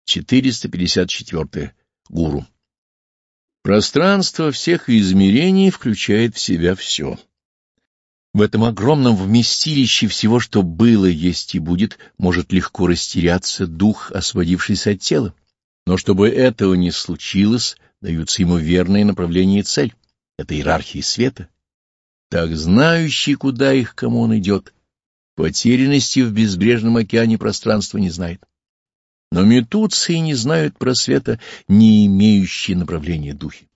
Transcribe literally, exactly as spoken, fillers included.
четыреста пятьдесят четыре. Гуру. Пространство всех измерений включает в себя все. В этом огромном вместилище всего, что было, есть и будет, может легко растеряться дух, освободившийся от тела. Но чтобы этого не случилось, даются ему верные направления и цель. Это иерархия света. Так знающий, куда их, кому он идет, потерянности в безбрежном океане пространства не знает. Но метутся и не знают просвета, не имеющие направления духи.